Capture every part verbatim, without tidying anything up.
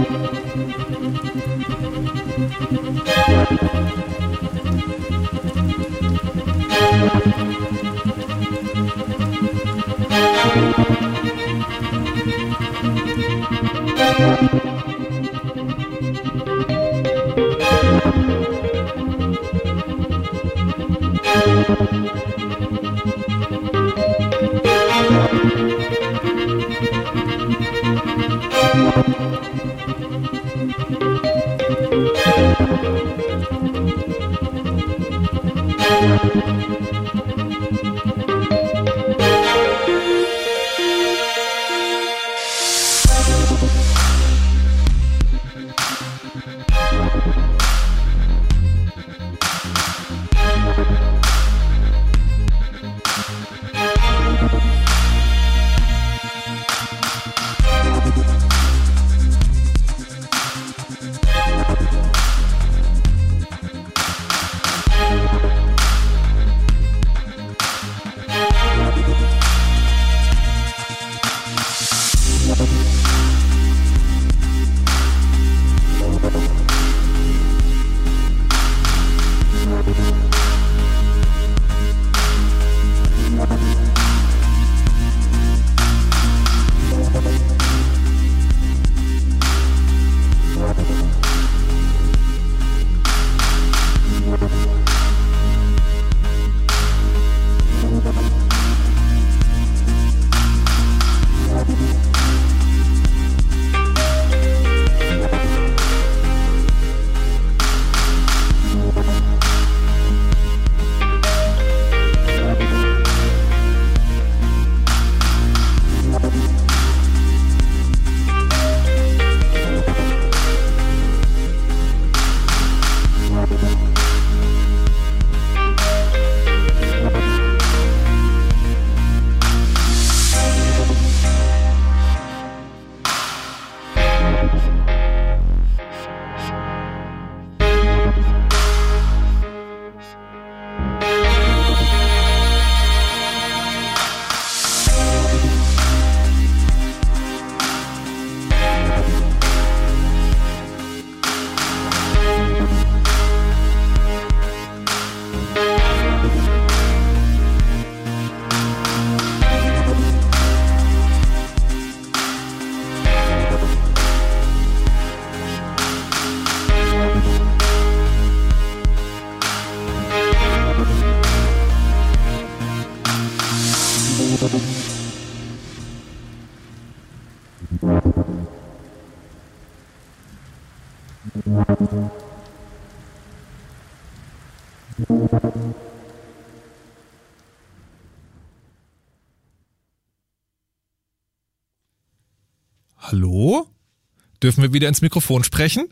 Hallo? Dürfen wir wieder ins Mikrofon sprechen?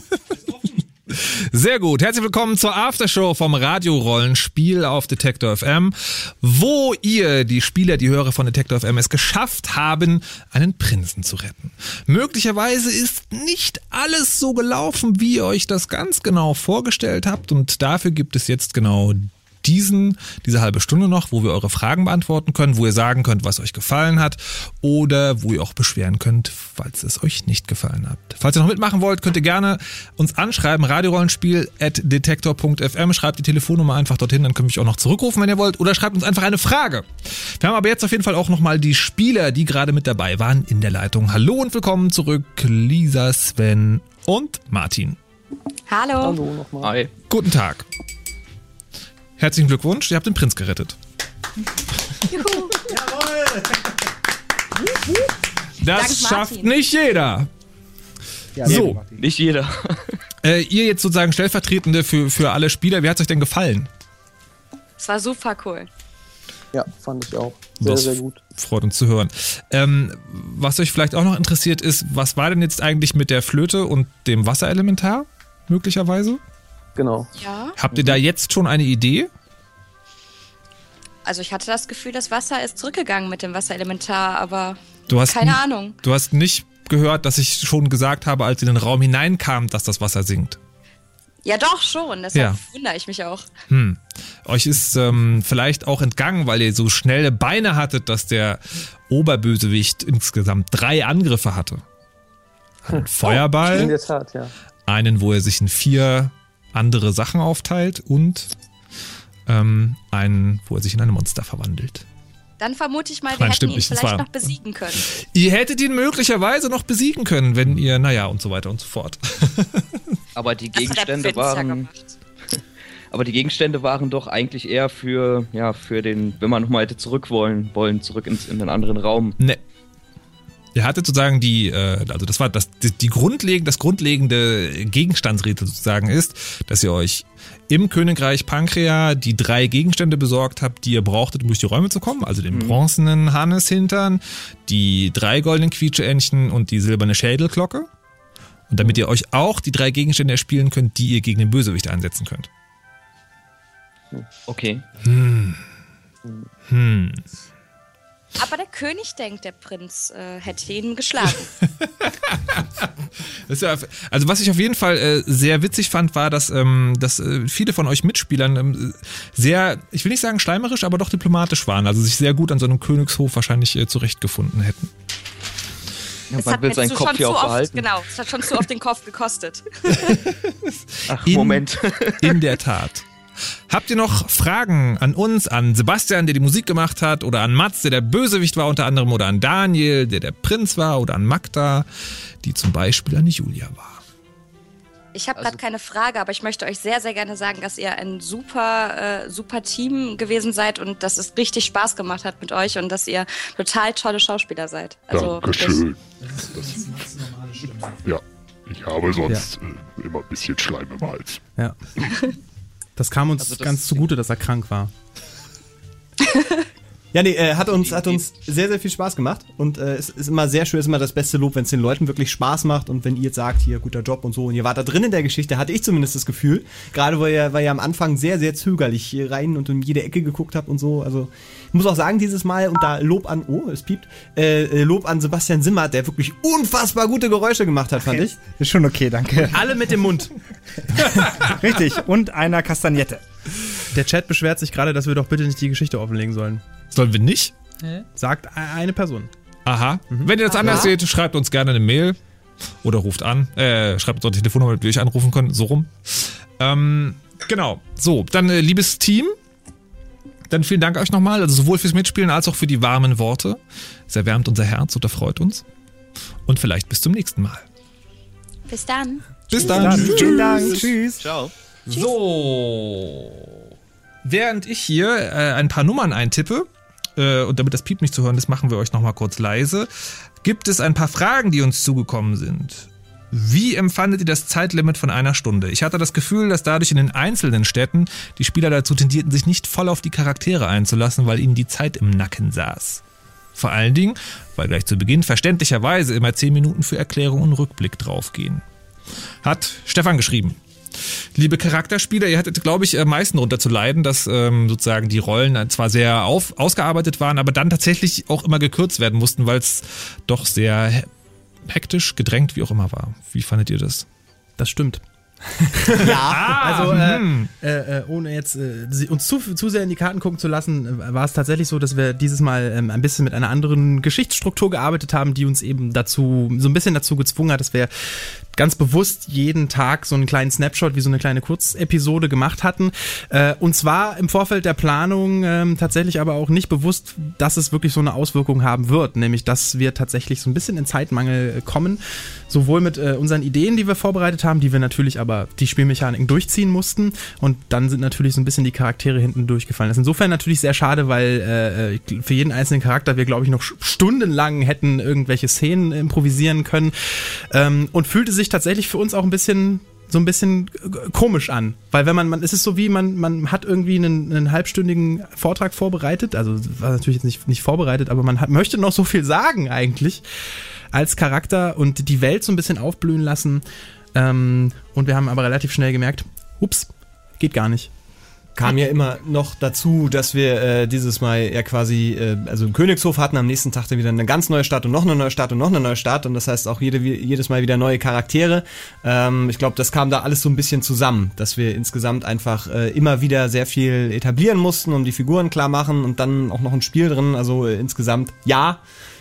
Sehr gut. Herzlich willkommen zur Aftershow vom Radiorollenspiel auf Detektor F M, wo ihr, die Spieler, die Hörer von Detektor F M, es geschafft haben, einen Prinzen zu retten. Möglicherweise ist nicht alles so gelaufen, wie ihr euch das ganz genau vorgestellt habt, und dafür gibt es jetzt genau diesen, diese halbe Stunde noch, wo wir eure Fragen beantworten können, wo ihr sagen könnt, was euch gefallen hat, oder wo ihr auch beschweren könnt, falls es euch nicht gefallen hat. Falls ihr noch mitmachen wollt, könnt ihr gerne uns anschreiben, radiorollenspiel at detektor punkt f m, schreibt die Telefonnummer einfach dorthin, dann könnt ihr mich auch noch zurückrufen, wenn ihr wollt, oder schreibt uns einfach eine Frage. Wir haben aber jetzt auf jeden Fall auch nochmal die Spieler, die gerade mit dabei waren, in der Leitung. Hallo und willkommen zurück, Lisa, Sven und Martin. Hallo. Hallo nochmal. Hi. Guten Tag. Herzlichen Glückwunsch, ihr habt den Prinz gerettet. Juhu. Jawohl! Das Dank schafft Martin. nicht jeder. Ja, So, Nicht jeder. äh, ihr jetzt sozusagen Stellvertretende für, für alle Spieler, wie hat es euch denn gefallen? Es war super cool. Ja, fand ich auch. Sehr, Das sehr gut. Freut uns zu hören. Ähm, was euch vielleicht auch noch interessiert ist, was war denn jetzt eigentlich mit der Flöte und dem Wasserelementar, möglicherweise? Genau. Ja. Habt ihr da jetzt schon eine Idee? Also ich hatte das Gefühl, das Wasser ist zurückgegangen mit dem Wasserelementar, aber Du hast keine n- Ahnung. Du hast nicht gehört, dass ich schon gesagt habe, als ihr in den Raum hineinkam, dass das Wasser sinkt. Ja doch schon, deshalb Ja. wundere ich mich auch. Hm. Euch ist ähm, vielleicht auch entgangen, weil ihr so schnelle Beine hattet, dass der Oberbösewicht insgesamt drei Angriffe hatte. einen Feuerball, In der Tat, ja. einen, wo er sich in vier andere Sachen aufteilt und ähm, einen, wo er sich in ein Monster verwandelt. Dann vermute ich mal, wir Nein, hätten stimmt ihn nicht, das vielleicht war- noch besiegen können. Ihr hättet ihn möglicherweise noch besiegen können, wenn ihr, naja, und so weiter und so fort. Aber die Das hat der Gegenstände Prinz ja waren. gemacht. Aber die Gegenstände waren doch eigentlich eher für, ja, für den, wenn man nochmal hätte zurück wollen, wollen, zurück ins, in einen anderen Raum. Ne. Ihr hattet sozusagen die, äh, also das war das, die, die grundlegende, das grundlegende Gegenstandsrätsel sozusagen ist, dass ihr euch im Königreich Pankrea die drei Gegenstände besorgt habt, die ihr brauchtet, um durch die Räume zu kommen. Also den Mhm. bronzenen Hanneshintern, die drei goldenen Quietscheentchen und die silberne Schädelglocke. Und damit ihr euch auch die drei Gegenstände erspielen könnt, die ihr gegen den Bösewicht einsetzen könnt. Okay. Hm. Hm. Aber der König denkt, der Prinz äh, hätte ihn geschlagen. Das ist ja, also was ich auf jeden Fall äh, sehr witzig fand, war, dass, ähm, dass äh, viele von euch Mitspielern ähm, sehr, ich will nicht sagen schleimerisch, aber doch diplomatisch waren. Also sich sehr gut an so einem Königshof wahrscheinlich äh, zurechtgefunden hätten. Ja, Es man hat will mir seinen zu- Kopf schon hier zu auch oft, behalten. Genau, es hat schon zu oft den Kopf gekostet. Ach, In- Moment. In der Tat. Habt ihr noch Fragen an uns, an Sebastian, der die Musik gemacht hat, oder an Mats, der der Bösewicht war unter anderem, oder an Daniel, der der Prinz war, oder an Magda, die zum Beispiel an die Julia war? Ich habe Also- gerade keine Frage, aber ich möchte euch sehr, sehr gerne sagen, dass ihr ein super, äh, super Team gewesen seid und dass es richtig Spaß gemacht hat mit euch und dass ihr total tolle Schauspieler seid. Also wirklich. Dankeschön. Das, ja, ich habe sonst äh, immer ein bisschen Schleim im Hals. Ja. Das kam uns Also das- ganz zugute, dass er krank war. Ja, nee, äh, hat uns, hat uns sehr, sehr viel Spaß gemacht und äh, es ist immer sehr schön, es ist immer das beste Lob, wenn es den Leuten wirklich Spaß macht und wenn ihr jetzt sagt, hier, guter Job und so und ihr wart da drin in der Geschichte, hatte ich zumindest das Gefühl, gerade weil ihr, weil ihr am Anfang sehr, sehr zögerlich hier rein und in jede Ecke geguckt habt und so, also ich muss auch sagen, dieses Mal, und da Lob an, oh, es piept, äh, äh, Lob an Sebastian Simmert, der wirklich unfassbar gute Geräusche gemacht hat, fand ich. Ist schon okay, danke. Alle mit dem Mund. Richtig. Und einer Kastagnette. Der Chat beschwert sich gerade, dass wir doch bitte nicht die Geschichte offenlegen sollen. Sollen wir nicht? Sagt e- eine Person. Aha. Wenn ihr das anders seht, schreibt uns gerne eine Mail oder ruft an. Äh, schreibt uns auch die Telefonnummer, damit wir euch anrufen können. So rum. Ähm, genau. So, dann äh, liebes Team. Dann vielen Dank euch nochmal. Also sowohl fürs Mitspielen als auch für die warmen Worte. Es erwärmt unser Herz und erfreut uns. Und vielleicht bis zum nächsten Mal. Bis dann. Bis dann. Dann, Tschüss. vielen Dank. Tschüss. Ciao. So. Während ich hier äh, ein paar Nummern eintippe, äh, und damit das Piep nicht zu hören ist, machen wir euch nochmal kurz leise, gibt es ein paar Fragen, die uns zugekommen sind. Wie empfandet ihr das Zeitlimit von einer Stunde? Ich hatte das Gefühl, dass dadurch in den einzelnen Städten die Spieler dazu tendierten, sich nicht voll auf die Charaktere einzulassen, weil ihnen die Zeit im Nacken saß. Vor allen Dingen, weil gleich zu Beginn verständlicherweise immer zehn Minuten für Erklärung und Rückblick draufgehen. Hat Stefan geschrieben. Liebe Charakterspieler, ihr hattet, glaube ich, am meisten darunter zu leiden, dass ähm, sozusagen die Rollen zwar sehr auf, ausgearbeitet waren, aber dann tatsächlich auch immer gekürzt werden mussten, weil es doch sehr he- hektisch, gedrängt, wie auch immer war. Wie fandet ihr das? Das stimmt. Ja, Also, hm. äh, äh, ohne jetzt äh, sie- uns zu, zu sehr in die Karten gucken zu lassen, äh, war es tatsächlich so, dass wir dieses Mal ähm, ein bisschen mit einer anderen Geschichtsstruktur gearbeitet haben, die uns eben dazu, so ein bisschen dazu gezwungen hat, dass wir ganz bewusst jeden Tag so einen kleinen Snapshot, wie so eine kleine Kurzepisode gemacht hatten. Äh, und zwar im Vorfeld der Planung ähm, tatsächlich aber auch nicht bewusst, dass es wirklich so eine Auswirkung haben wird, nämlich dass wir tatsächlich so ein bisschen in Zeitmangel kommen, sowohl mit äh, unseren Ideen, die wir vorbereitet haben, die wir natürlich aber die Spielmechaniken durchziehen mussten und dann sind natürlich so ein bisschen die Charaktere hinten durchgefallen. Das ist insofern natürlich sehr schade, weil äh, für jeden einzelnen Charakter wir, glaube ich, noch stundenlang hätten irgendwelche Szenen improvisieren können ähm, und fühlte sich tatsächlich für uns auch ein bisschen so ein bisschen komisch an, weil wenn man, man es ist so wie man man hat irgendwie einen, einen halbstündigen Vortrag vorbereitet, also war natürlich jetzt nicht nicht vorbereitet, aber man hat, möchte noch so viel sagen eigentlich als Charakter und die Welt so ein bisschen aufblühen lassen ähm, und wir haben aber relativ schnell gemerkt, ups, geht gar nicht. Kam ja immer noch dazu, dass wir äh, dieses Mal ja quasi, äh, also einen Königshof hatten, am nächsten Tag dann wieder eine ganz neue Stadt und noch eine neue Stadt und noch eine neue Stadt und das heißt auch jede, jedes Mal wieder neue Charaktere. Ähm, ich glaube, das kam da alles so ein bisschen zusammen, dass wir insgesamt einfach äh, immer wieder sehr viel etablieren mussten und die Figuren klar machen und dann auch noch ein Spiel drin, also äh, insgesamt ja.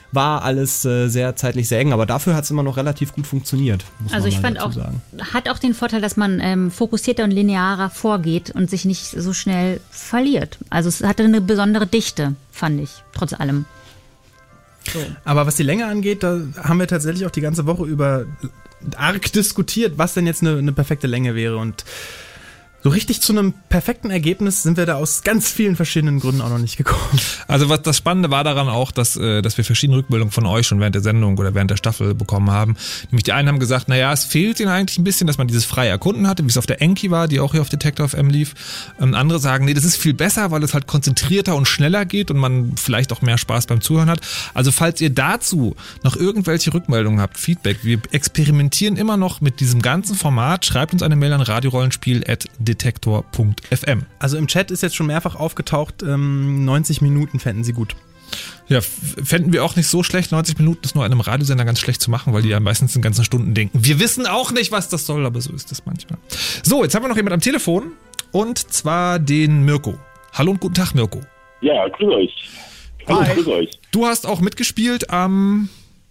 war alles äh, sehr zeitlich sehr eng, aber dafür hat es immer noch relativ gut funktioniert. Muss Also man ich mal fand dazu auch, sagen. hat auch den Vorteil, dass man ähm, fokussierter und linearer vorgeht und sich nicht so schnell verliert. Also es hatte eine besondere Dichte, fand ich, trotz allem. So. Aber was die Länge angeht, da haben wir tatsächlich auch die ganze Woche über arg diskutiert, was denn jetzt eine, eine perfekte Länge wäre. Und so richtig zu einem perfekten Ergebnis sind wir da aus ganz vielen verschiedenen Gründen auch noch nicht gekommen. Also was das Spannende war daran auch, dass, äh, dass wir verschiedene Rückmeldungen von euch schon während der Sendung oder während der Staffel bekommen haben. Nämlich die einen haben gesagt, naja, es fehlt ihnen eigentlich ein bisschen, dass man dieses freie Erkunden hatte, wie es auf der Enki war, die auch hier auf Detektor F M lief. Ähm, andere sagen, nee, das ist viel besser, weil es halt konzentrierter und schneller geht und man vielleicht auch mehr Spaß beim Zuhören hat. Also falls ihr dazu noch irgendwelche Rückmeldungen habt, Feedback, wir experimentieren immer noch mit diesem ganzen Format. Schreibt uns eine Mail an radiorollenspiel at detektor punkt f m. Also im Chat ist jetzt schon mehrfach aufgetaucht, ähm, neunzig Minuten fänden sie gut. Ja, fänden wir auch nicht so schlecht. neunzig Minuten ist nur einem Radiosender ganz schlecht zu machen, weil die ja meistens in ganzen Stunden denken. Wir wissen auch nicht, was das soll, aber so ist es manchmal. So, jetzt haben wir noch jemand am Telefon und zwar den Mirko. Hallo und guten Tag, Mirko. Ja, grüß euch. Hallo, Hi. grüß euch. Du hast auch mitgespielt am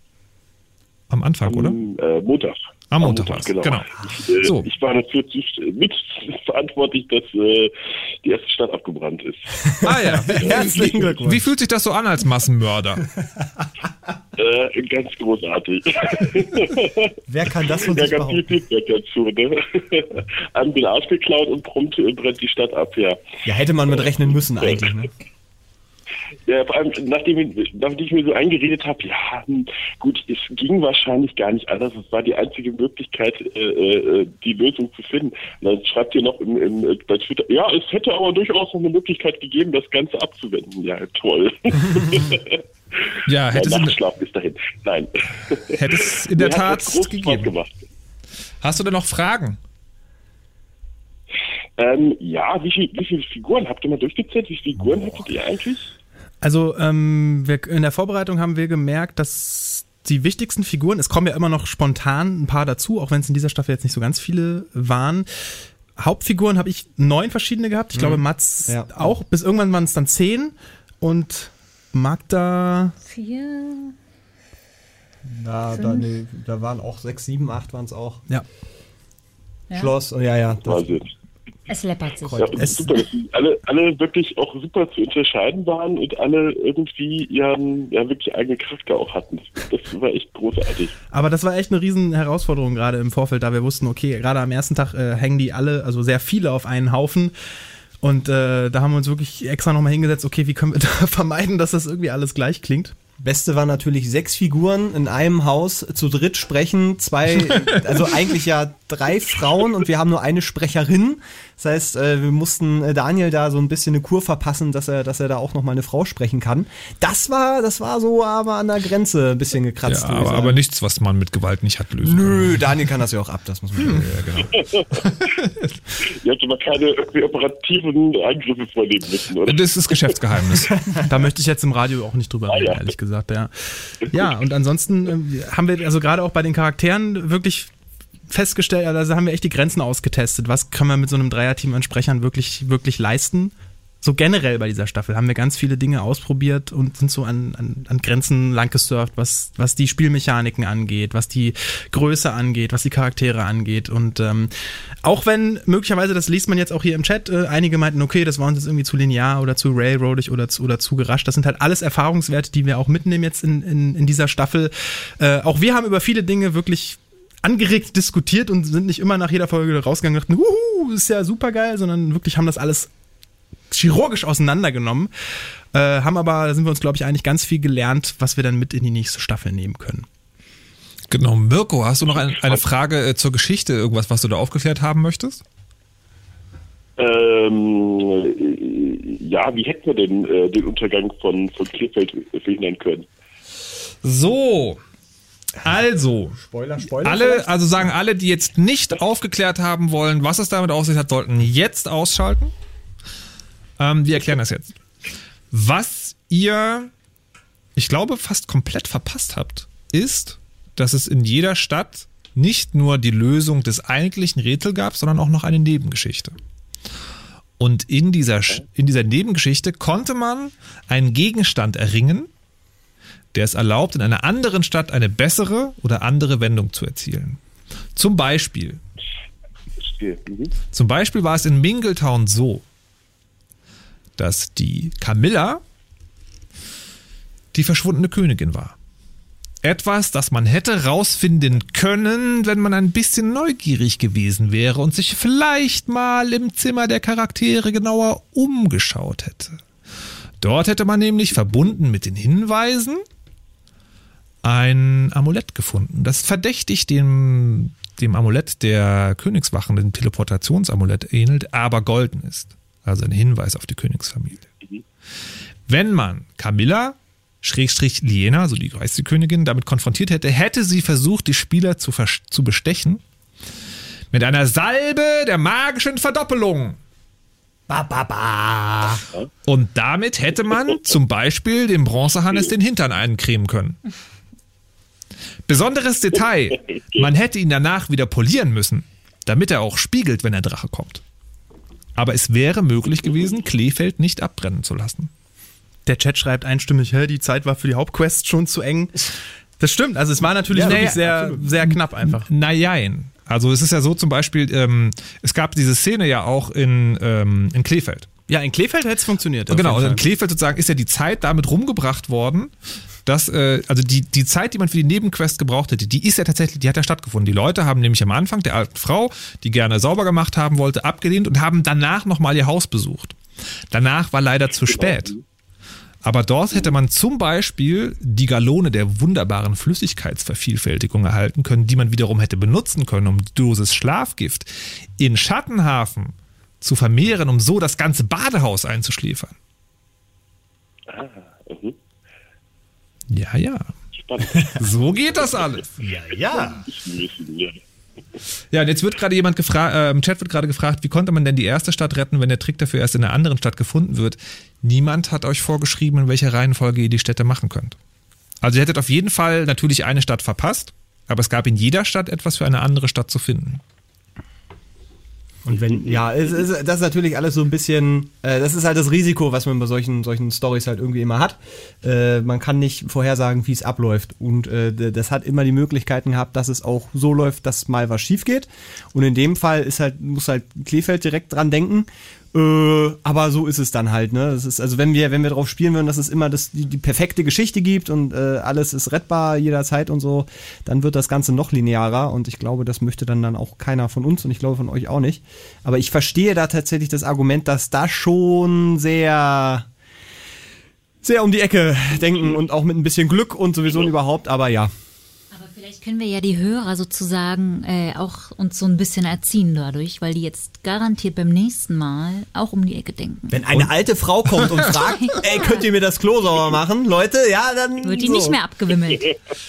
am Anfang, oder? Am äh, Montag. Am Montag war's, genau. genau. Ich, äh, So. ich war dafür mit verantwortlich, dass äh, die erste Stadt abgebrannt ist. Ah ja. Herzlichen Glückwunsch. Wie fühlt sich das so an als Massenmörder? Äh, ganz großartig. Wer kann das von Ja, sich ganz viel behaupten? Feedback dazu. Ne? Haben den Arsch geklaut und prompt äh, brennt die Stadt ab, ja. Ja, hätte man mit rechnen müssen eigentlich, ne? Ja, vor allem, nachdem, ich- nachdem ich mir so eingeredet habe, ja, hm, gut, es ging wahrscheinlich gar nicht anders. Es war die einzige Möglichkeit, äh, äh, die Lösung zu finden. Und dann schreibt ihr noch im, im, äh, bei Twitter, ja, es hätte aber durchaus noch eine Möglichkeit gegeben, das Ganze abzuwenden. Ja, toll. Ja, hätte Mein es, Nachtschlaf bis dahin. Nein. hätte es in der Mir hat Tat das großen Spaß gegeben. gemacht. Hast du denn noch Fragen? Ähm, ja, wie, viel, wie viele Figuren habt ihr mal durchgezählt? Wie viele Figuren hattet ihr eigentlich? Also ähm, wir, in der Vorbereitung haben wir gemerkt, dass die wichtigsten Figuren, es kommen ja immer noch spontan ein paar dazu, auch wenn es in dieser Staffel jetzt nicht so ganz viele waren. Hauptfiguren habe ich neun verschiedene gehabt. Ich glaube, Mats Ja. auch. Bis irgendwann waren es dann zehn. Und Magda, Vier. Da, da, nee, da waren auch sechs, sieben, acht waren es auch. ja. Ja. Schloss, oh, ja, ja. Das, Wahnsinn. Es läppert sich. Ja, Es- super, dass die alle, alle wirklich auch super zu unterscheiden waren und alle irgendwie ihren ja, wirklich eigenen Charakter auch hatten. Das war echt großartig. Aber das war echt eine riesen Herausforderung gerade im Vorfeld, da wir wussten, okay, gerade am ersten Tag äh, hängen die alle, also sehr viele auf einen Haufen. Und äh, da haben wir uns wirklich extra nochmal hingesetzt, okay, wie können wir da vermeiden, dass das irgendwie alles gleich klingt. Beste war natürlich sechs Figuren in einem Haus zu dritt sprechen, zwei, also eigentlich ja drei Frauen und wir haben nur eine Sprecherin. Das heißt, äh, wir mussten äh, Daniel da so ein bisschen eine Kur verpassen, dass er, dass er da auch noch mal eine Frau sprechen kann. Das war, das war so aber an der Grenze ein bisschen gekratzt. Ja, würde ich aber, sagen. aber nichts, was man mit Gewalt nicht hat lösen können. Nö, Daniel kann das ja auch ab, das muss man sagen. Ja, genau. Ihr habt aber keine irgendwie operativen Angriffe vornehmen müssen, oder? Das ist Geschäftsgeheimnis. Da möchte ich jetzt im Radio auch nicht drüber Ah, reden, ja. ehrlich gesagt, ja. Ja, und ansonsten ähm, haben wir also gerade auch bei den Charakteren wirklich festgestellt, also haben wir echt die Grenzen ausgetestet. Was kann man mit so einem Dreierteam an Sprechern wirklich, wirklich leisten? So generell bei dieser Staffel haben wir ganz viele Dinge ausprobiert und sind so an, an, an Grenzen lang gesurft, was, was die Spielmechaniken angeht, was die Größe angeht, was die Charaktere angeht. Und ähm, auch wenn möglicherweise, das liest man jetzt auch hier im Chat, äh, einige meinten, okay, das war uns jetzt irgendwie zu linear oder zu railroadig oder zu, oder zu gerascht. Das sind halt alles Erfahrungswerte, die wir auch mitnehmen jetzt in, in, in dieser Staffel. Äh, auch wir haben über viele Dinge wirklich angeregt diskutiert und sind nicht immer nach jeder Folge rausgegangen und dachten, huhu, ist ja super geil, sondern wirklich haben das alles chirurgisch auseinandergenommen, äh, haben aber, da sind wir uns, glaube ich, eigentlich ganz viel gelernt, was wir dann mit in die nächste Staffel nehmen können. Genau, Mirko, hast du noch ein, eine Frage äh, zur Geschichte, irgendwas, was du da aufgeklärt haben möchtest? Ähm, äh, ja, wie hätten wir denn äh, den Untergang von, von Kleefeld verhindern können? So, also, Spoiler, Spoiler. alle, also sagen alle, die jetzt nicht aufgeklärt haben wollen, was es damit auf sich hat, sollten jetzt ausschalten. Ähm, wir erklären das jetzt. Was ihr, ich glaube, fast komplett verpasst habt, ist, dass es in jeder Stadt nicht nur die Lösung des eigentlichen Rätsels gab, sondern auch noch eine Nebengeschichte. Und in dieser, in dieser Nebengeschichte konnte man einen Gegenstand erringen, der es erlaubt, in einer anderen Stadt eine bessere oder andere Wendung zu erzielen. Zum Beispiel, Mhm. zum Beispiel war es in Mingletown so, dass die Camilla die verschwundene Königin war. Etwas, das man hätte rausfinden können, wenn man ein bisschen neugierig gewesen wäre und sich vielleicht mal im Zimmer der Charaktere genauer umgeschaut hätte. Dort hätte man nämlich verbunden mit den Hinweisen ein Amulett gefunden, das verdächtig dem, dem Amulett der Königswachen, dem Teleportationsamulett ähnelt, aber golden ist. Also ein Hinweis auf die Königsfamilie. Wenn man Camilla Schrägstrich Liena, so die heißt die Königin, damit konfrontiert hätte, hätte sie versucht, die Spieler zu, vers- zu bestechen mit einer Salbe der magischen Verdoppelung. Ba, ba, ba. Und damit hätte man zum Beispiel dem Bronzehannes den Hintern eincremen können. Besonderes Detail, man hätte ihn danach wieder polieren müssen, damit er auch spiegelt, wenn der Drache kommt. Aber es wäre möglich gewesen, Kleefeld nicht abbrennen zu lassen. Der Chat schreibt einstimmig, hä, die Zeit war für die Hauptquest schon zu eng. Das stimmt, also es war natürlich Ja, wirklich naja, sehr, absolut. sehr knapp einfach. Najein. Also es ist ja so zum Beispiel, ähm, es gab diese Szene ja auch in, ähm, in Kleefeld. Ja, in Kleefeld hätte es funktioniert. auf Genau, jeden also in Fall. Kleefeld sozusagen ist ja die Zeit damit rumgebracht worden, dass, äh, also die, die Zeit, die man für die Nebenquest gebraucht hätte, die ist ja tatsächlich, die hat ja stattgefunden. Die Leute haben nämlich am Anfang der alten Frau, die gerne sauber gemacht haben wollte, abgelehnt und haben danach nochmal ihr Haus besucht. Danach war leider zu spät. Aber dort hätte man zum Beispiel die Galone der wunderbaren Flüssigkeitsvervielfältigung erhalten können, die man wiederum hätte benutzen können, um die Dosis Schlafgift in Schattenhafen zu vermehren, um so das ganze Badehaus einzuschläfern. Ah, mhm. Ja, ja. Spannend. So geht das alles. Ja, ja. Wissen, ja. Ja, und jetzt wird gerade jemand gefragt, äh, im Chat wird gerade gefragt, wie konnte man denn die erste Stadt retten, wenn der Trick dafür erst in einer anderen Stadt gefunden wird? Niemand hat euch vorgeschrieben, in welcher Reihenfolge ihr die Städte machen könnt. Also ihr hättet auf jeden Fall natürlich eine Stadt verpasst, aber es gab in jeder Stadt etwas für eine andere Stadt zu finden. Und wenn, ja, es ist, das ist natürlich alles so ein bisschen, äh, das ist halt das Risiko, was man bei solchen, solchen Storys halt irgendwie immer hat. Äh, man kann nicht vorhersagen, wie es abläuft. Und äh, das hat immer die Möglichkeiten gehabt, dass es auch so läuft, dass mal was schief geht. Und in dem Fall ist halt, muss halt Kleefeld direkt dran denken. Äh, aber so ist es dann halt, ne? Das ist, also wenn wir, wenn wir drauf spielen würden, dass es immer das, die, die perfekte Geschichte gibt und äh, alles ist rettbar jederzeit und so, dann wird das Ganze noch linearer und ich glaube, das möchte dann dann auch keiner von uns und ich glaube von euch auch nicht. Aber ich verstehe da tatsächlich das Argument, dass da schon sehr sehr um die Ecke denken und auch mit ein bisschen Glück und sowieso und überhaupt, aber ja. Aber vielleicht können wir ja die Hörer sozusagen äh, auch uns so ein bisschen erziehen dadurch, weil die jetzt garantiert beim nächsten Mal auch um die Ecke denken. Wenn eine alte Frau kommt und fragt, ey, könnt ihr mir das Klo sauber machen, Leute? Ja, dann Wird die so. nicht mehr abgewimmelt.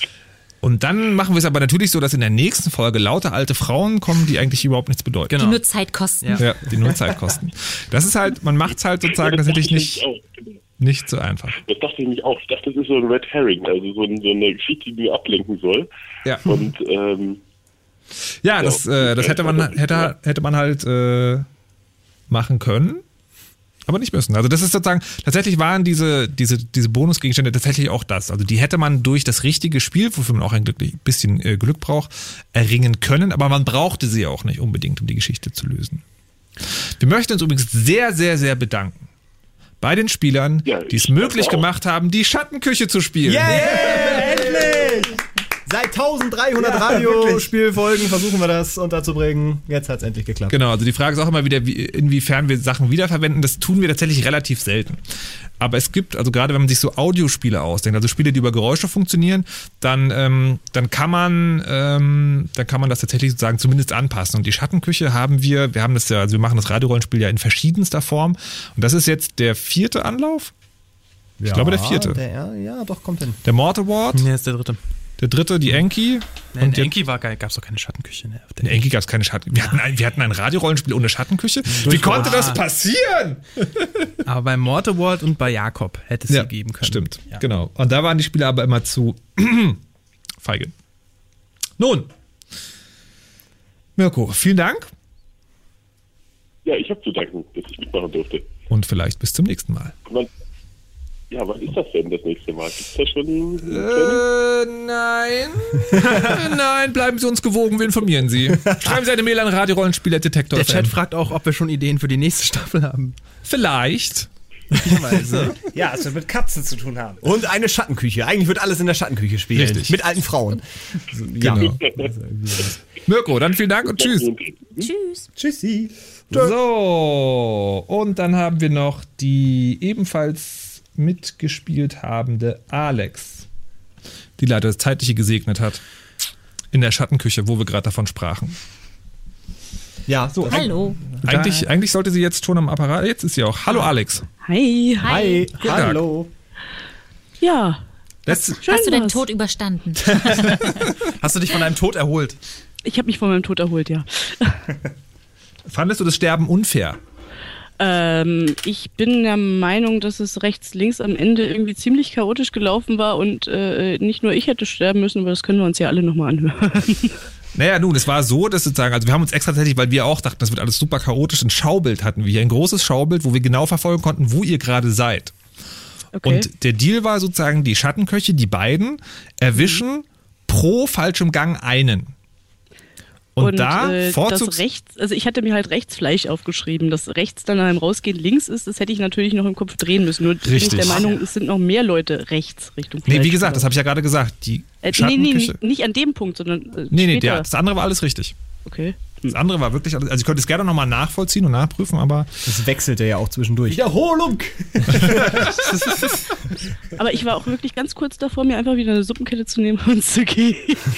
Und dann machen wir es aber natürlich so, dass in der nächsten Folge lauter alte Frauen kommen, die eigentlich überhaupt nichts bedeuten. Genau. Die nur Zeit kosten. Ja. Ja, die nur Zeit kosten. Das ist halt, man macht es halt sozusagen tatsächlich nicht, auch, genau. nicht so einfach. Das dachte ich nämlich auch. Ich dachte, das ist so ein Red Herring, also so, ein, so eine Geschichte, die nur ablenken soll. Ja. Und ähm, Ja, das, äh, das hätte man, hätte, hätte man halt äh, machen können, aber nicht müssen. Also das ist sozusagen, tatsächlich waren diese, diese, diese Bonusgegenstände tatsächlich auch das. Also die hätte man durch das richtige Spiel, wofür man auch ein bisschen äh, Glück braucht, erringen können, aber man brauchte sie auch nicht unbedingt, um die Geschichte zu lösen. Wir möchten uns übrigens sehr, sehr, sehr bedanken bei den Spielern, Ja, die es ich möglich danke auch. gemacht haben, die Schattenküche zu spielen. Yeah, endlich! Seit dreizehnhundert Ja, Radiospielfolgen versuchen wir das unterzubringen. Jetzt hat es endlich geklappt. Genau, also die Frage ist auch immer wieder, wie, inwiefern wir Sachen wiederverwenden. Das tun wir tatsächlich relativ selten. Aber es gibt, also gerade wenn man sich so Audiospiele ausdenkt, also Spiele, die über Geräusche funktionieren, dann, ähm, dann kann man, ähm, dann kann man das tatsächlich sozusagen zumindest anpassen. Und die Schattenküche haben wir, wir haben das ja, also wir machen das Radiorollenspiel ja in verschiedenster Form. Und das ist jetzt der vierte Anlauf. Ich glaube der vierte. Der, ja, doch, kommt hin. Der Mortal Ward, Nee, ist der dritte. der dritte, die Enki. Nee, in und der der Enki gab es doch keine Schattenküche. Ne? In der Enki gab es keine Schatten. Wir, hatten ein, wir hatten ein Radiorollenspiel ohne Schattenküche. Wie konnte das passieren? Aber bei Morteworld und bei Jakob hätte es sie geben können. Stimmt, Ja. genau. Und da waren die Spieler aber immer zu feige. Nun, Mirko, vielen Dank ja, ich habe zu danken, dass ich mitmachen durfte. und vielleicht bis zum nächsten Mal. Und dann, Ja, wann ist das denn das nächste Mal? Gibt's da schon ein Äh, nein. Nein, bleiben Sie uns gewogen, wir informieren Sie. Schreiben Sie eine Mail an radiorollenspieler-detektor. Der Chat fragt auch, ob wir schon Ideen für die nächste Staffel haben. Vielleicht. Möglicherweise. Ja, es wird mit Katzen zu tun haben. Und eine Schattenküche. Eigentlich wird alles in der Schattenküche spielen. Richtig. Mit alten Frauen. Genau. Mirko, dann vielen Dank und tschüss. Tschüss. Tschüssi. So, und dann haben wir noch die ebenfalls mitgespielt habende Alex, die leider das Zeitliche gesegnet hat. In der Schattenküche, wo wir gerade davon sprachen. Ja, so. Hallo. Eigentlich, eigentlich sollte sie jetzt schon am Apparat. Jetzt ist sie auch. Hallo Alex. Hi. Hi. Guten Tag. Hallo. Ja. Letzt, Schön Hast du deinen war's. Tod überstanden? Hast du dich von deinem Tod erholt? Ich habe mich von meinem Tod erholt, ja. fandest du das Sterben unfair? Ähm, ich bin der Meinung, dass es rechts-links am Ende irgendwie ziemlich chaotisch gelaufen war und äh, nicht nur ich hätte sterben müssen, aber das können wir uns ja alle nochmal anhören. Naja, nun, es war so, dass sozusagen, also wir haben uns extra tatsächlich, weil wir auch dachten, das wird alles super chaotisch, ein Schaubild hatten wir hier, ein großes Schaubild, wo wir genau verfolgen konnten, wo ihr gerade seid. Okay. Und der Deal war sozusagen, die Schattenköche, die beiden, erwischen pro falschem Gang einen. Und, da äh, vorzugs... das rechts, also ich hatte mir halt Rechtsfleisch aufgeschrieben, dass rechts dann beim Rausgehen links ist, das hätte ich natürlich noch im Kopf drehen müssen. Nur bin ich der Meinung, es sind noch mehr Leute rechts Richtung Fleisch. Nee, wie gesagt, das habe ich ja gerade gesagt. Die äh, nee, nee, Schattenküche... nicht, nicht an dem Punkt, sondern äh, Nee, nee, später. der, das andere war alles richtig. Okay. Das andere war wirklich alles, also ich könnte es gerne nochmal nachvollziehen und nachprüfen, aber... Das wechselte ja auch zwischendurch. Wiederholung! Aber ich war auch wirklich ganz kurz davor, mir einfach wieder eine Suppenkette zu nehmen und zu gehen.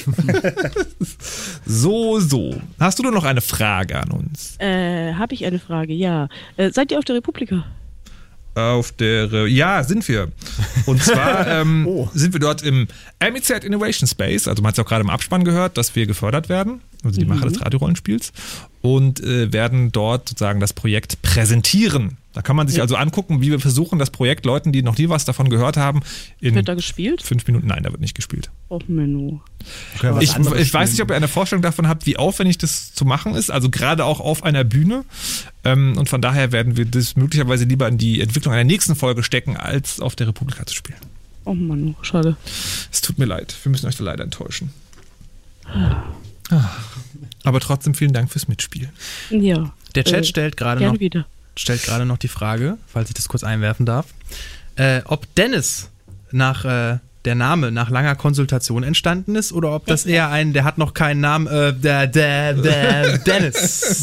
So, so. Hast du nur noch eine Frage an uns? Äh, habe ich eine Frage, ja. Äh, seid ihr auf der Republika? Auf der, äh, ja, sind wir. Und zwar ähm, Oh. sind wir dort im M I Z Innovation Space, also man hat es auch gerade im Abspann gehört, dass wir gefördert werden, also die Macher des Radiorollenspiels, und äh, werden dort sozusagen das Projekt präsentieren. Da kann man sich Ja. also angucken, wie wir versuchen, das Projekt Leuten, die noch nie was davon gehört haben, in Wird da gespielt? fünf Minuten, nein, da wird nicht gespielt. Oh, Menno. Ich, ich weiß nicht, ob ihr eine Vorstellung davon habt, wie aufwendig das zu machen ist, also gerade auch auf einer Bühne. Ähm, und von daher werden wir das möglicherweise lieber in die Entwicklung einer nächsten Folge stecken, als auf der Republika zu spielen. Oh, Menno, schade. Es tut mir leid, wir müssen euch da leider enttäuschen. Ah. Aber trotzdem vielen Dank fürs Mitspielen. Ja. Der Chat Äh, stellt gerade gerne noch, wieder. stellt gerade noch die Frage, falls ich das kurz einwerfen darf, äh, ob Dennis nach äh, der Name nach langer Konsultation entstanden ist oder ob das eher ein, der hat noch keinen Namen, äh, der, der, der Dennis.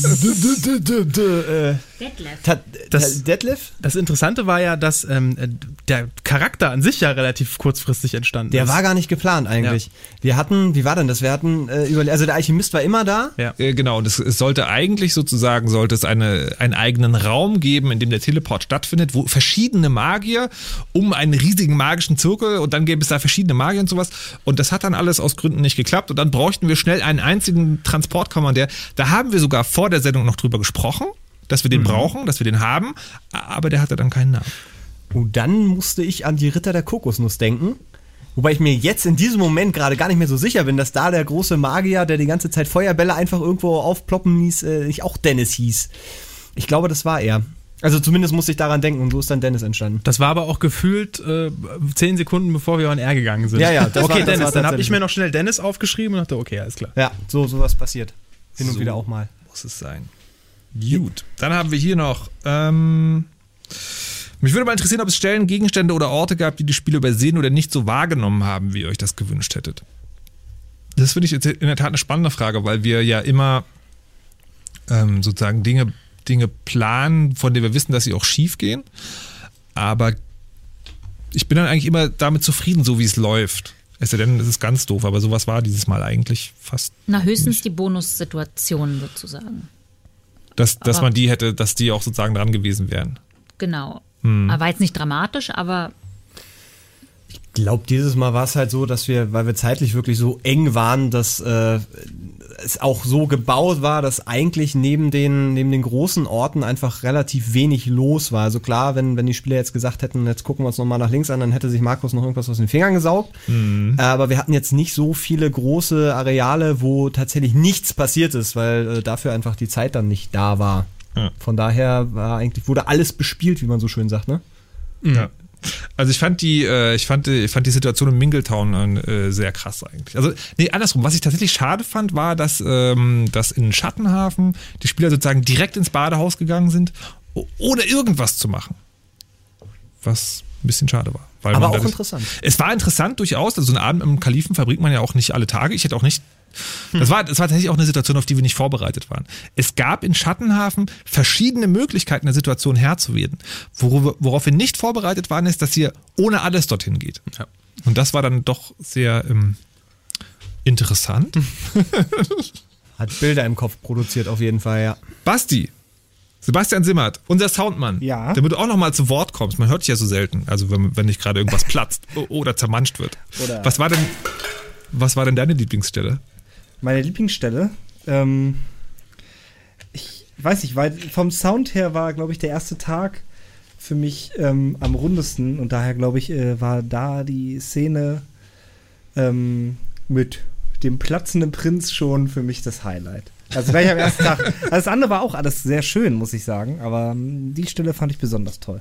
Detlef. Ta- Das- Ta- Detlef? Das Interessante war ja, dass ähm, der Charakter an sich ja relativ kurzfristig entstanden Der ist. war gar nicht geplant eigentlich. Wir hatten, wie war denn das? Wir hatten, äh, über, also der Alchemist war immer da. Ja. Äh, genau, und es, es sollte eigentlich sozusagen, sollte es eine, einen eigenen Raum geben, in dem der Teleport stattfindet, wo verschiedene Magier um einen riesigen magischen Zirkel und dann gäbe es da verschiedene Magier und sowas. Und das hat dann alles aus Gründen nicht geklappt und dann bräuchten wir schnell einen einzigen Transportkommandeur. Da haben wir sogar vor der Sendung noch drüber gesprochen, dass wir den brauchen, dass wir den haben, aber der hatte dann keinen Namen. Und dann musste ich an die Ritter der Kokosnuss denken. Wobei ich mir jetzt in diesem Moment gerade gar nicht mehr so sicher bin, dass da der große Magier, der die ganze Zeit Feuerbälle einfach irgendwo aufploppen ließ, äh, nicht auch Dennis hieß. Ich glaube, das war er. Also zumindest musste ich daran denken und so ist dann Dennis entstanden. Das war aber auch gefühlt äh, zehn Sekunden, bevor wir on air gegangen sind. Ja, ja, das okay, war- das Dennis, war dann habe tatsächlich ich mir noch schnell Dennis aufgeschrieben und dachte, okay, alles klar. Ja, so sowas passiert. Hin und So. wieder auch mal. Muss es sein. Gut. Dann haben wir hier noch, ähm, mich würde mal interessieren, ob es Stellen, Gegenstände oder Orte gab, die die Spieler übersehen oder nicht so wahrgenommen haben, wie ihr euch das gewünscht hättet. Das finde ich jetzt in der Tat eine spannende Frage, weil wir ja immer ähm, sozusagen Dinge, Dinge planen, von denen wir wissen, dass sie auch schief gehen. Aber ich bin dann eigentlich immer damit zufrieden, so wie es läuft. Es sei denn, es ist ganz doof, aber sowas war dieses Mal eigentlich fast. Na, höchstens die Bonussituation sozusagen. Dass, dass Aber- man die hätte, dass die auch sozusagen dran gewesen wären. Genau. Hm. Aber war jetzt nicht dramatisch, aber Ich glaube, dieses Mal war es halt so, dass wir, weil wir zeitlich wirklich so eng waren, dass äh, es auch so gebaut war, dass eigentlich neben den, neben den großen Orten einfach relativ wenig los war. Also klar, wenn, wenn die Spieler jetzt gesagt hätten, jetzt gucken wir uns nochmal nach links an, dann hätte sich Markus noch irgendwas aus den Fingern gesaugt. Aber wir hatten jetzt nicht so viele große Areale, wo tatsächlich nichts passiert ist, weil äh, dafür einfach die Zeit dann nicht da war. Ja. Von daher war eigentlich, wurde alles bespielt, wie man so schön sagt, ne? Ja. Also ich fand die, äh, ich fand, die- ich fand die Situation in Mingletown äh, sehr krass eigentlich. Also nee, andersrum. Was ich tatsächlich schade fand, war, dass, ähm, dass in Schattenhafen die Spieler sozusagen direkt ins Badehaus gegangen sind, o- ohne irgendwas zu machen. Was ein bisschen schade war. Weil Aber man auch dadurch- interessant. Es war interessant durchaus. Also so einen Abend im Kalifen verbringt man ja auch nicht alle Tage. Ich hätte auch nicht. Das war, das war tatsächlich auch eine Situation, auf die wir nicht vorbereitet waren. Es gab in Schattenhafen verschiedene Möglichkeiten, der Situation Herr zu werden. Worauf, worauf wir nicht vorbereitet waren, ist, dass ihr ohne alles dorthin geht. Ja. Und das war dann doch sehr ähm, interessant. Hat Bilder im Kopf produziert auf jeden Fall, ja. Basti, Sebastian Simmert, unser Soundmann, Ja. damit du auch nochmal zu Wort kommst. Man hört dich ja so selten, also wenn, wenn nicht gerade irgendwas platzt o- oder zermanscht wird. Oder- Was war denn, was war denn deine Lieblingsstelle? Meine Lieblingsstelle, ähm, ich weiß nicht, weil vom Sound her war, glaube ich, der erste Tag für mich ähm, am rundesten und daher, glaube ich, äh, war da die Szene ähm, mit dem platzenden Prinz schon für mich das Highlight. Also gleich am ersten Tag. Also das andere war auch alles sehr schön, muss ich sagen, aber ähm, die Stelle fand ich besonders toll.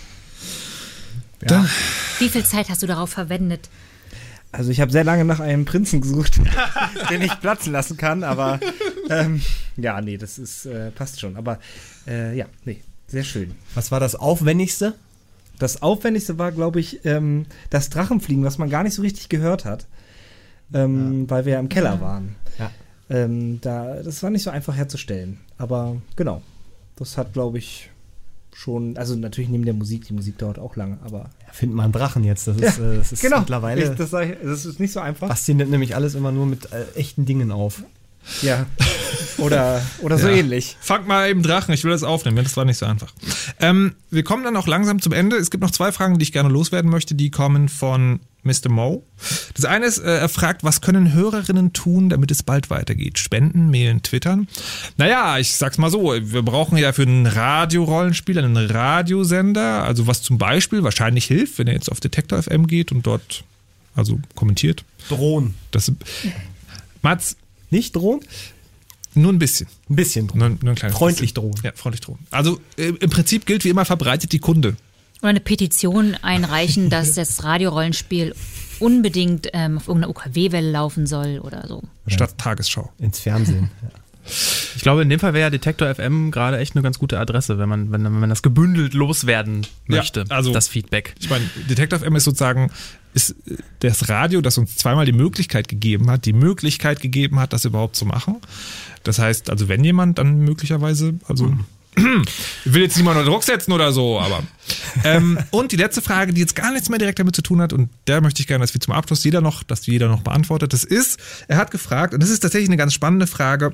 Da, Wie viel Zeit hast du darauf verwendet? Also ich habe sehr lange nach einem Prinzen gesucht, den ich platzen lassen kann, aber ähm, ja, nee, das ist, äh, passt schon. Aber äh, ja, nee, sehr schön. Was war das Aufwendigste? Das Aufwendigste war, glaube ich, ähm, das Drachenfliegen, was man gar nicht so richtig gehört hat, ähm, weil wir ja im Keller waren. Ja. Ähm, da, das war nicht so einfach herzustellen. Aber genau, das hat, glaube ich, schon, also natürlich neben der Musik, die Musik dauert auch lange, aber Ja, finden wir einen Drachen jetzt. Das ist, äh, das ist genau, mittlerweile. ich, das, sag ich, das ist nicht so einfach. Basti nimmt nämlich alles immer nur mit äh, echten Dingen auf. Ja, oder, oder so Ja. ähnlich. Fang mal eben Drachen, ich will das aufnehmen, das war nicht so einfach. Ähm, wir kommen dann auch langsam zum Ende. Es gibt noch zwei Fragen, die ich gerne loswerden möchte, die kommen von Mister Mo. Das eine ist, äh, er fragt, was können Hörerinnen tun, damit es bald weitergeht? Spenden, mailen, twittern? Naja, ich sag's mal so, wir brauchen ja für ein Radiorollenspiel einen Radiosender, also was zum Beispiel wahrscheinlich hilft, wenn ihr jetzt auf Detektor F M geht und dort also kommentiert. Drohen. Das, Mats, Nicht drohen? nur ein bisschen. Ein bisschen drohen. Nur, nur ein kleines Freundlich bisschen. drohen. Ja, freundlich drohen. Also äh, im Prinzip gilt wie immer, verbreitet die Kunde. Oder eine Petition einreichen, dass das Radiorollenspiel unbedingt ähm, auf irgendeiner U K W-Welle laufen soll oder so. Statt Tagesschau. Ins Fernsehen. Ja. Ich glaube, in dem Fall wäre ja Detektor F M gerade echt eine ganz gute Adresse, wenn man, wenn, wenn man das gebündelt loswerden möchte, Ja, also- das Feedback. Ich meine, Detektor F M ist sozusagen ist äh, das Radio, das uns zweimal die Möglichkeit gegeben hat, die Möglichkeit gegeben hat, das überhaupt zu machen. Das heißt, also wenn jemand, dann möglicherweise, also ich will jetzt niemand unter Druck setzen oder so, aber ähm, und die letzte Frage, die jetzt gar nichts mehr direkt damit zu tun hat und der möchte ich gerne, dass wir zum Abschluss jeder noch, dass jeder noch beantwortet. Das ist, er hat gefragt und das ist tatsächlich eine ganz spannende Frage.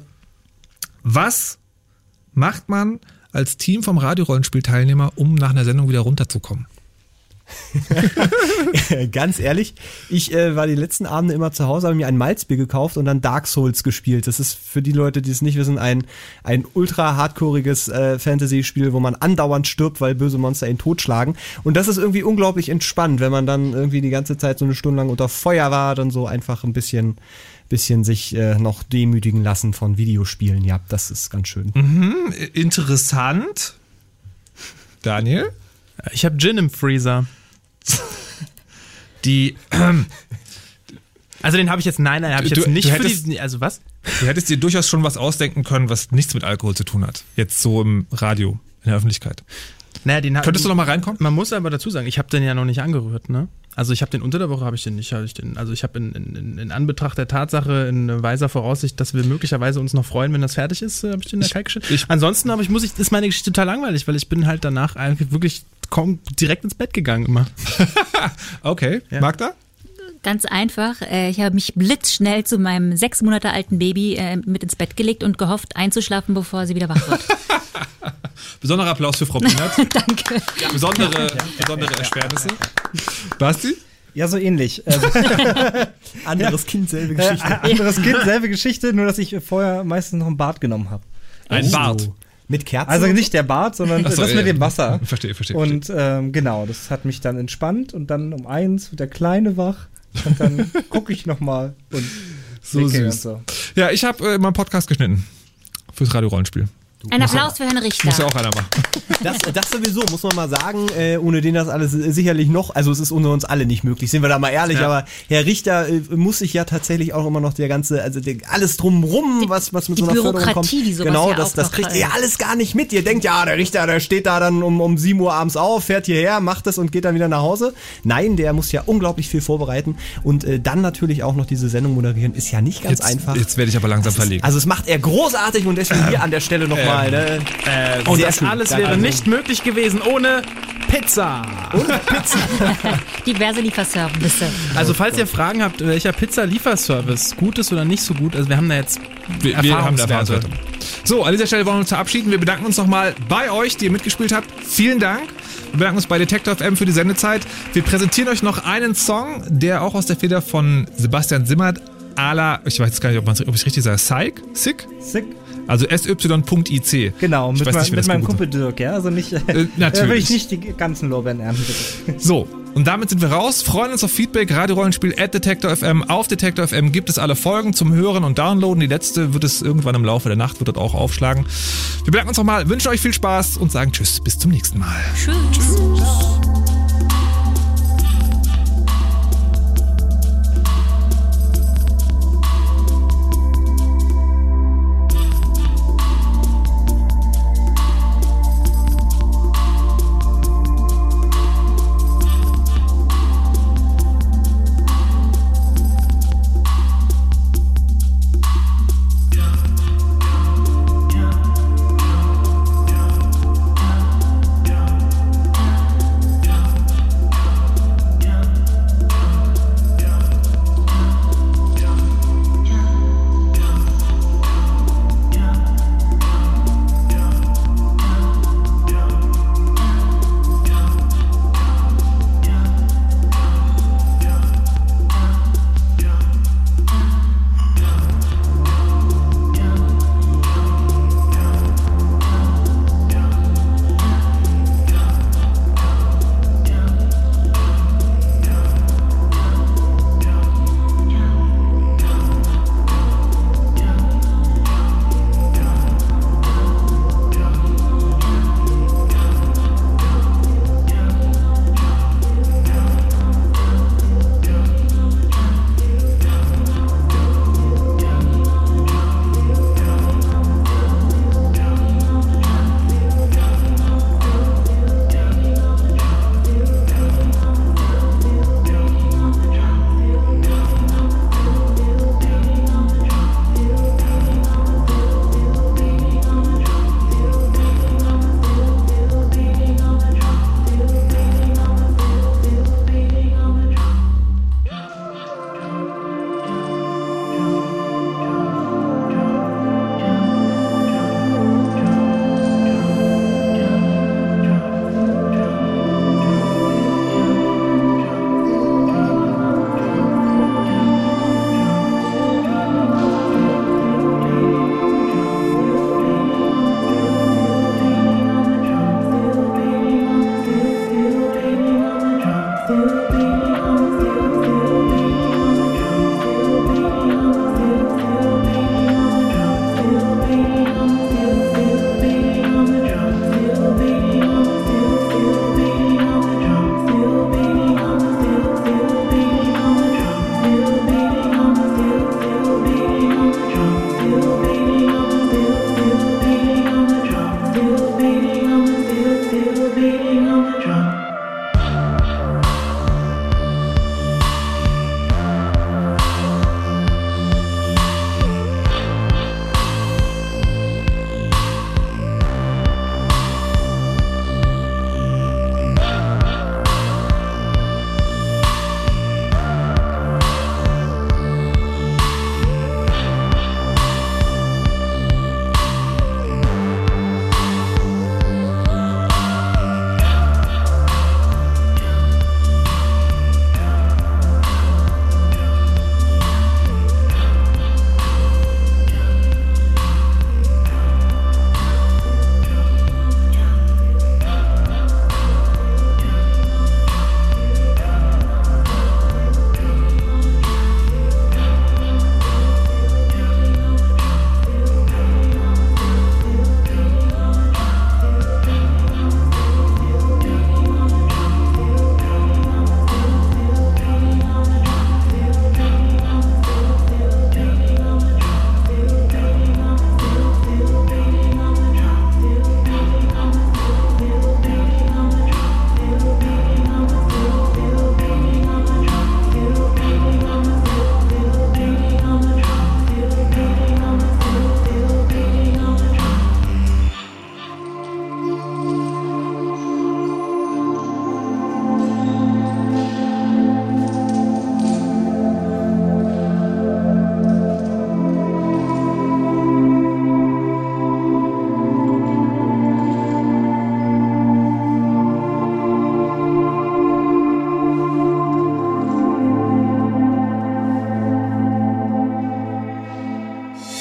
Was macht man als Team vom Radiorollenspiel-Teilnehmer, um nach einer Sendung wieder runterzukommen? Ganz ehrlich, ich äh, war die letzten Abende immer zu Hause, habe mir ein Malzbier gekauft und dann Dark Souls gespielt. Das ist für die Leute, die es nicht wissen, ein, ein ultra hardcoreiges äh, Fantasy-Spiel, wo man andauernd stirbt, weil böse Monster ihn totschlagen. Und das ist irgendwie unglaublich entspannt, wenn man dann irgendwie die ganze Zeit so eine Stunde lang unter Feuer war, dann so einfach ein bisschen, bisschen sich äh, noch demütigen lassen von Videospielen. Ja, das ist ganz schön. Mhm, interessant. Daniel? Ich habe Gin im Freezer. Die, Also den habe ich jetzt, nein, nein, habe ich Du- jetzt nicht du für hättest- die, also was? du hättest dir durchaus schon was ausdenken können, was nichts mit Alkohol zu tun hat. Jetzt so im Radio, in der Öffentlichkeit. Naja, den Könntest du noch mal reinkommen? Man muss aber dazu sagen, ich habe den ja noch nicht angerührt, ne? Also ich habe den unter der Woche, habe ich den nicht, habe ich den, also ich habe in, in, in Anbetracht der Tatsache, in weiser Voraussicht, dass wir möglicherweise uns noch freuen, wenn das fertig ist, habe ich den in der Kalk geschickt. ich- Ansonsten aber ich muss ich, ist meine Geschichte total langweilig, weil ich bin halt danach eigentlich wirklich kaum direkt ins Bett gegangen immer. Okay, Ja. Magda? Ganz einfach. Äh, ich habe mich blitzschnell zu meinem sechs Monate alten Baby äh, mit ins Bett gelegt und gehofft, einzuschlafen, bevor sie wieder wach wird. Besonderer Applaus für Frau Bienert. Danke. Besondere, besondere Erschwernisse. Basti? Ja, so ähnlich. Also, Anderes Kind, selbe äh, Geschichte. anderes Kind, selbe Geschichte, nur dass ich vorher meistens noch einen Bart genommen habe. Ein Oh. Bart. Mit Kerzen? Also nicht der Bart, sondern Ach so, das ja, mit dem ja. Wasser. Verstehe, verstehe. Und ähm, genau, das hat mich dann entspannt und dann um eins wird der Kleine wach und dann gucke ich nochmal und So nicke süß. und so. Ja, ich habe äh, meinen Podcast geschnitten. Fürs Radio-Rollenspiel. Ein Applaus für Herrn Richter. Muss ja auch einer machen. Das, das sowieso, muss man mal sagen, äh, ohne den das alles sicherlich noch, also es ist unter uns alle nicht möglich, sind wir da mal ehrlich, Ja. aber Herr Richter äh, muss sich ja tatsächlich auch immer noch der ganze, also der, alles drumrum, was, was mit die so einer Förderung kommt. Bürokratie, die sowas genau, ja das, auch das noch, kriegt äh, ihr alles gar nicht mit. Ihr denkt, ja, der Richter, der steht da dann um, um sieben Uhr abends auf, fährt hierher, macht das und geht dann wieder nach Hause. Nein, der muss ja unglaublich viel vorbereiten und äh, dann natürlich auch noch diese Sendung moderieren, ist ja nicht ganz Jetzt, einfach. jetzt werde ich aber langsam verlegen. Also es macht er großartig und deswegen hier an der Stelle nochmal. Ne? Äh, und Sehr das schön. alles Ja, wäre also- nicht möglich gewesen ohne Pizza. Diverse Lieferservice. Also falls ihr Fragen habt, welcher Pizza-Lieferservice gut ist oder nicht so gut, also wir haben da jetzt Wir, wir haben da Erfahrungswerte. Erfahrungswerte. So, an dieser Stelle wollen wir uns verabschieden. Wir bedanken uns nochmal bei euch, die ihr mitgespielt habt. Vielen Dank. Wir bedanken uns bei Detektor F M für die Sendezeit. Wir präsentieren euch noch einen Song, der auch aus der Feder von Sebastian Simmert à la, ich weiß jetzt gar nicht, ob, ob ich richtig sage, Sick? Sick? Sick. Also S Y Punkt I C. Genau, Ich mit, weiß mein, nicht, wer mit das meinem gegoogelt Kumpel Dirk, ja. Also nicht. Äh, Da will natürlich. ich nicht die ganzen Lorbeeren ernten, bitte. So, und damit sind wir raus. Freuen uns auf Feedback. Radio-Rollenspiel at Detektor F M. Auf Detektor F M gibt es alle Folgen zum Hören und Downloaden. Die letzte wird es irgendwann im Laufe der Nacht, wird dort auch aufschlagen. Wir bedanken uns nochmal, wünschen euch viel Spaß und sagen Tschüss, bis zum nächsten Mal. Tschüss.